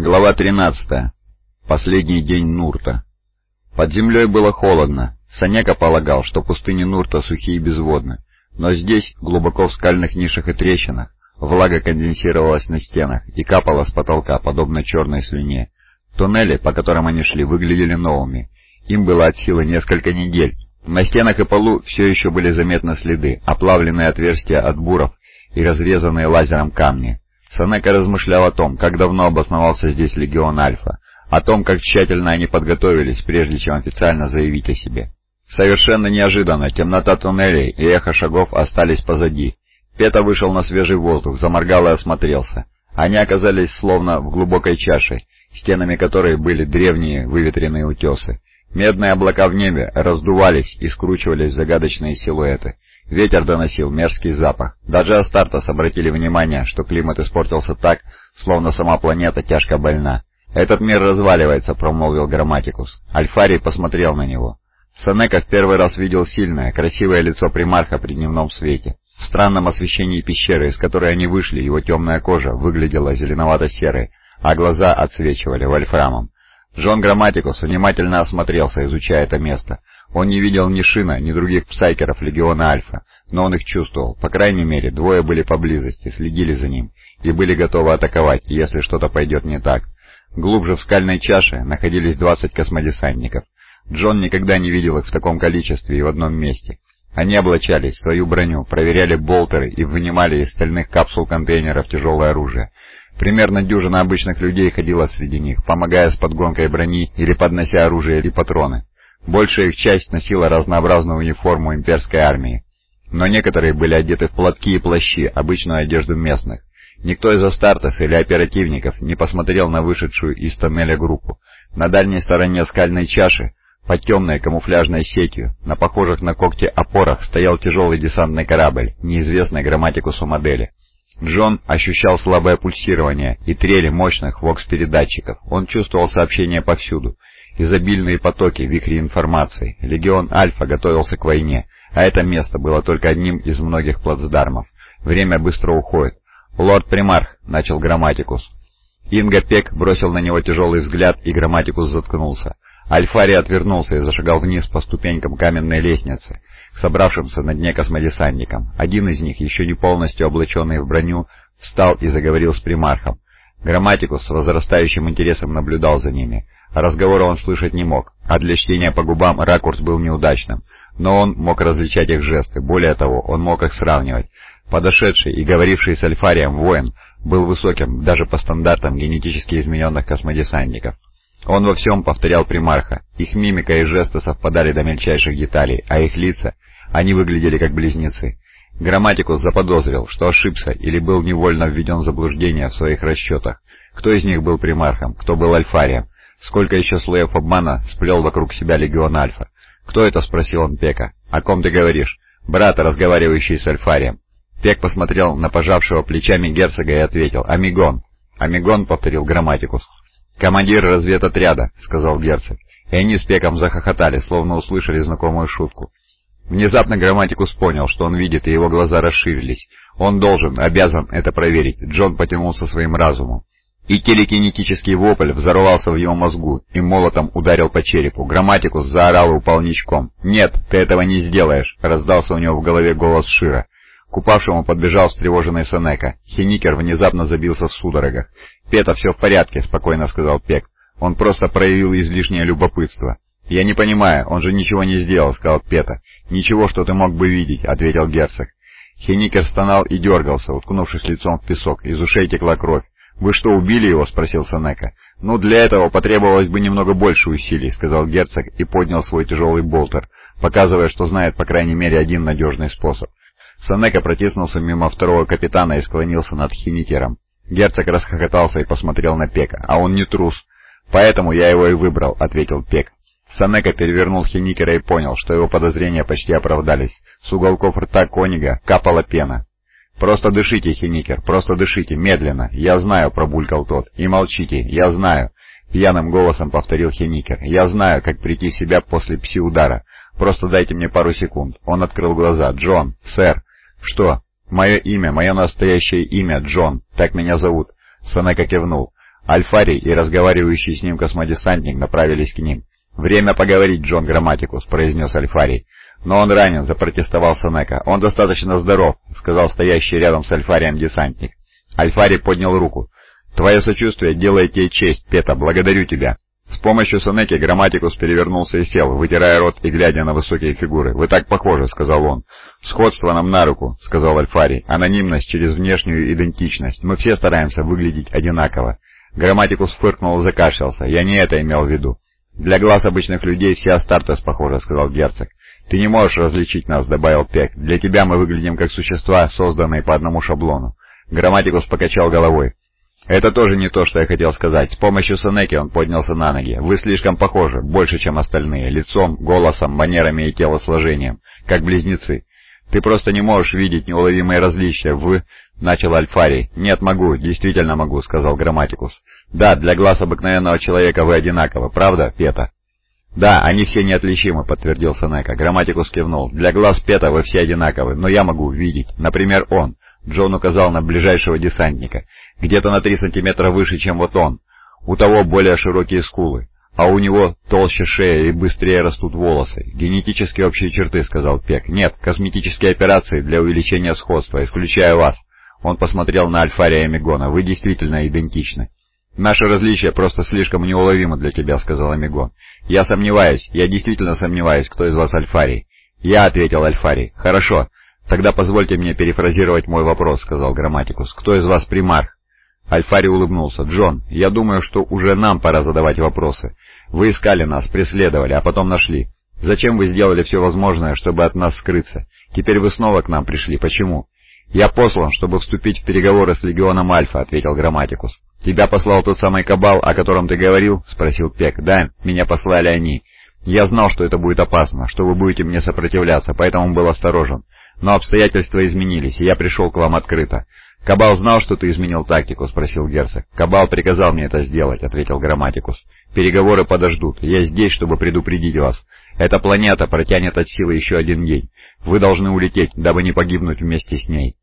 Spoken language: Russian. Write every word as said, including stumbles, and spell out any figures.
Глава тринадцатая. Последний день Нурта. Под землей было холодно. Санека полагал, что пустыни Нурта сухие и безводны. Но здесь, глубоко в скальных нишах и трещинах, влага конденсировалась на стенах и капала с потолка, подобно черной слюне. Туннели, по которым они шли, выглядели новыми. Им было от силы несколько недель. На стенах и полу все еще были заметны следы, оплавленные отверстия от буров и разрезанные лазером камни. Санека размышлял о том, как давно обосновался здесь легион Альфа, о том, как тщательно они подготовились, прежде чем официально заявить о себе. Совершенно неожиданно темнота туннелей и эхо шагов остались позади. Пета вышел на свежий воздух, заморгал и осмотрелся. Они оказались словно в глубокой чаше, стенами которой были древние выветренные утесы. Медные облака в небе раздувались и скручивались в загадочные силуэты. Ветер доносил мерзкий запах. Даже Астартес обратили внимание, что климат испортился так, словно сама планета тяжко больна. «Этот мир разваливается», — промолвил Грамматикус. Альфарий посмотрел на него. Санека в первый раз видел сильное, красивое лицо примарха при дневном свете. В странном освещении пещеры, из которой они вышли, его темная кожа выглядела зеленовато-серой, а глаза отсвечивали вольфрамом. Джон Грамматикус внимательно осмотрелся, изучая это место. Он не видел ни Шина, ни других псайкеров легиона Альфа, но он их чувствовал. По крайней мере, двое были поблизости, следили за ним и были готовы атаковать, если что-то пойдет не так. Глубже в скальной чаше находились двадцать космодесантников. Джон никогда не видел их в таком количестве и в одном месте. Они облачались в свою броню, проверяли болтеры и вынимали из стальных капсул-контейнеров тяжелое оружие. Примерно дюжина обычных людей ходила среди них, помогая с подгонкой брони или поднося оружие и патроны. Большая их часть носила разнообразную униформу имперской армии, но некоторые были одеты в платки и плащи, обычную одежду местных. Никто из Астартес или оперативников не посмотрел на вышедшую из тоннеля группу. На дальней стороне скальной чаши, под темной камуфляжной сетью, на похожих на когти опорах, стоял тяжелый десантный корабль, неизвестной Грамматикусу модели. Джон ощущал слабое пульсирование и трели мощных вокс-передатчиков. Он чувствовал сообщения повсюду. Изобильные потоки, вихри информации. Легион Альфа готовился к войне, а это место было только одним из многих плацдармов. Время быстро уходит. «Лорд-примарх», — начал Грамматикус. Инга Пек бросил на него тяжелый взгляд, и Грамматикус заткнулся. Альфарий отвернулся и зашагал вниз по ступенькам каменной лестницы, к собравшимся на дне космодесантникам. Один из них, еще не полностью облаченный в броню, встал и заговорил с примархом. Грамматикус с возрастающим интересом наблюдал за ними. Разговора он слышать не мог, а для чтения по губам ракурс был неудачным, но он мог различать их жесты, более того, он мог их сравнивать. Подошедший и говоривший с Альфарием воин был высоким даже по стандартам генетически измененных космодесантников. Он во всем повторял примарха, их мимика и жесты совпадали до мельчайших деталей, а их лица, они выглядели как близнецы. Грамматикус заподозрил, что ошибся или был невольно введен в заблуждение в своих расчетах. Кто из них был примархом, кто был Альфарием? Сколько еще слоев обмана сплел вокруг себя легион Альфа? «Кто это?» — спросил он Пека. «О ком ты говоришь?» «Брат, разговаривающий с Альфарием». Пек посмотрел на пожавшего плечами герцога и ответил: «Амигон». «Амигон», — повторил Грамматикус. «Командир разведотряда», — сказал герцог. И они с Пеком захохотали, словно услышали знакомую шутку. Внезапно Грамматикус понял, что он видит, и его глаза расширились. Он должен, обязан это проверить. Джон потянулся своим разумом. И телекинетический вопль взорвался в его мозгу и молотом ударил по черепу. Грамматикус заорал и упал ничком. «Нет, ты этого не сделаешь!» — раздался у него в голове голос Шира. К упавшему подбежал встревоженный Санека. Хеникер внезапно забился в судорогах. «Пета, все в порядке», — спокойно сказал Пек. «Он просто проявил излишнее любопытство». «Я не понимаю, он же ничего не сделал», — сказал Пета. «Ничего, что ты мог бы видеть», — ответил герцог. Хеникер стонал и дергался, уткнувшись лицом в песок. Из ушей текла кровь. «Вы что, убили его?» — спросил Санека. «Ну, для этого потребовалось бы немного больше усилий», — сказал герцог и поднял свой тяжелый болтер, показывая, что знает по крайней мере один надежный способ. Санека протиснулся мимо второго капитана и склонился над Хеникером. Герцог расхохотался и посмотрел на Пека. «А он не трус». «Поэтому я его и выбрал», — ответил Пек. Санека перевернул Хеникера и понял, что его подозрения почти оправдались. С уголков рта Конига капала пена. «Просто дышите, Хеникер, просто дышите, медленно. Я знаю», — пробулькал тот. «И молчите, я знаю», — пьяным голосом повторил Хеникер. «Я знаю, как прийти в себя после пси-удара. Просто дайте мне пару секунд». Он открыл глаза. «Джон, сэр». «Что?» «Мое имя, мое настоящее имя, Джон. Так меня зовут». Санека кивнул. Альфарий и разговаривающий с ним космодесантник направились к ним. «Время поговорить, Джон Грамматикус», — произнес Альфарий. «Но он ранен», — запротестовал Сенека. «Он достаточно здоров», — сказал стоящий рядом с Альфарием десантник. Альфарий поднял руку. «Твое сочувствие делает тебе честь, Пета, благодарю тебя». С помощью Сенеки Грамматикус перевернулся и сел, вытирая рот и глядя на высокие фигуры. «Вы так похожи», — сказал он. «Сходство нам на руку», — сказал Альфарий. «Анонимность через внешнюю идентичность. Мы все стараемся выглядеть одинаково». Грамматикус фыркнул и закашлялся. «Я не это имел в виду». «Для глаз обычных людей все Астартес похожи», — сказал герцог. «Ты не можешь различить нас», — добавил Пек. «Для тебя мы выглядим как существа, созданные по одному шаблону». Грамматикус покачал головой. «Это тоже не то, что я хотел сказать. С помощью Сенеки он поднялся на ноги. Вы слишком похожи, больше, чем остальные, лицом, голосом, манерами и телосложением, как близнецы. Ты просто не можешь видеть неуловимые различия в...» — начал Альфарий. «Нет, могу, действительно могу», — сказал Грамматикус. «Да, для глаз обыкновенного человека вы одинаковы, правда, Пета?» «Да, они все неотличимы», — подтвердил Сенека. Грамматикус кивнул. «Для глаз Пета вы все одинаковы, но я могу видеть. Например, он». Джон указал на ближайшего десантника. «Где-то на три сантиметра выше, чем вот он. У того более широкие скулы, а у него толще шея и быстрее растут волосы. Генетически общие черты», — сказал Пек. «Нет, косметические операции для увеличения сходства, исключая вас». Он посмотрел на Альфария и Амигона. «Вы действительно идентичны». «Наше различие просто слишком неуловимо для тебя», — сказал Амигон. «Я сомневаюсь, я действительно сомневаюсь, кто из вас Альфарий». «Я», — ответил Альфарий. «Хорошо. Тогда позвольте мне перефразировать мой вопрос», — сказал Грамматикус. «Кто из вас примарх?» Альфарий улыбнулся. «Джон, я думаю, что уже нам пора задавать вопросы. Вы искали нас, преследовали, а потом нашли. Зачем вы сделали все возможное, чтобы от нас скрыться? Теперь вы снова к нам пришли. Почему?» «Я послан, чтобы вступить в переговоры с Легионом Альфа», — ответил Грамматикус. «Тебя послал тот самый Кабал, о котором ты говорил?» — спросил Пек. «Да, меня послали они. Я знал, что это будет опасно, что вы будете мне сопротивляться, поэтому был осторожен. Но обстоятельства изменились, и я пришел к вам открыто». «Кабал знал, что ты изменил тактику?» — спросил герцог. «Кабал приказал мне это сделать», — ответил Грамматикус. «Переговоры подождут. Я здесь, чтобы предупредить вас. Эта планета протянет от силы еще один день. Вы должны улететь, дабы не погибнуть вместе с ней».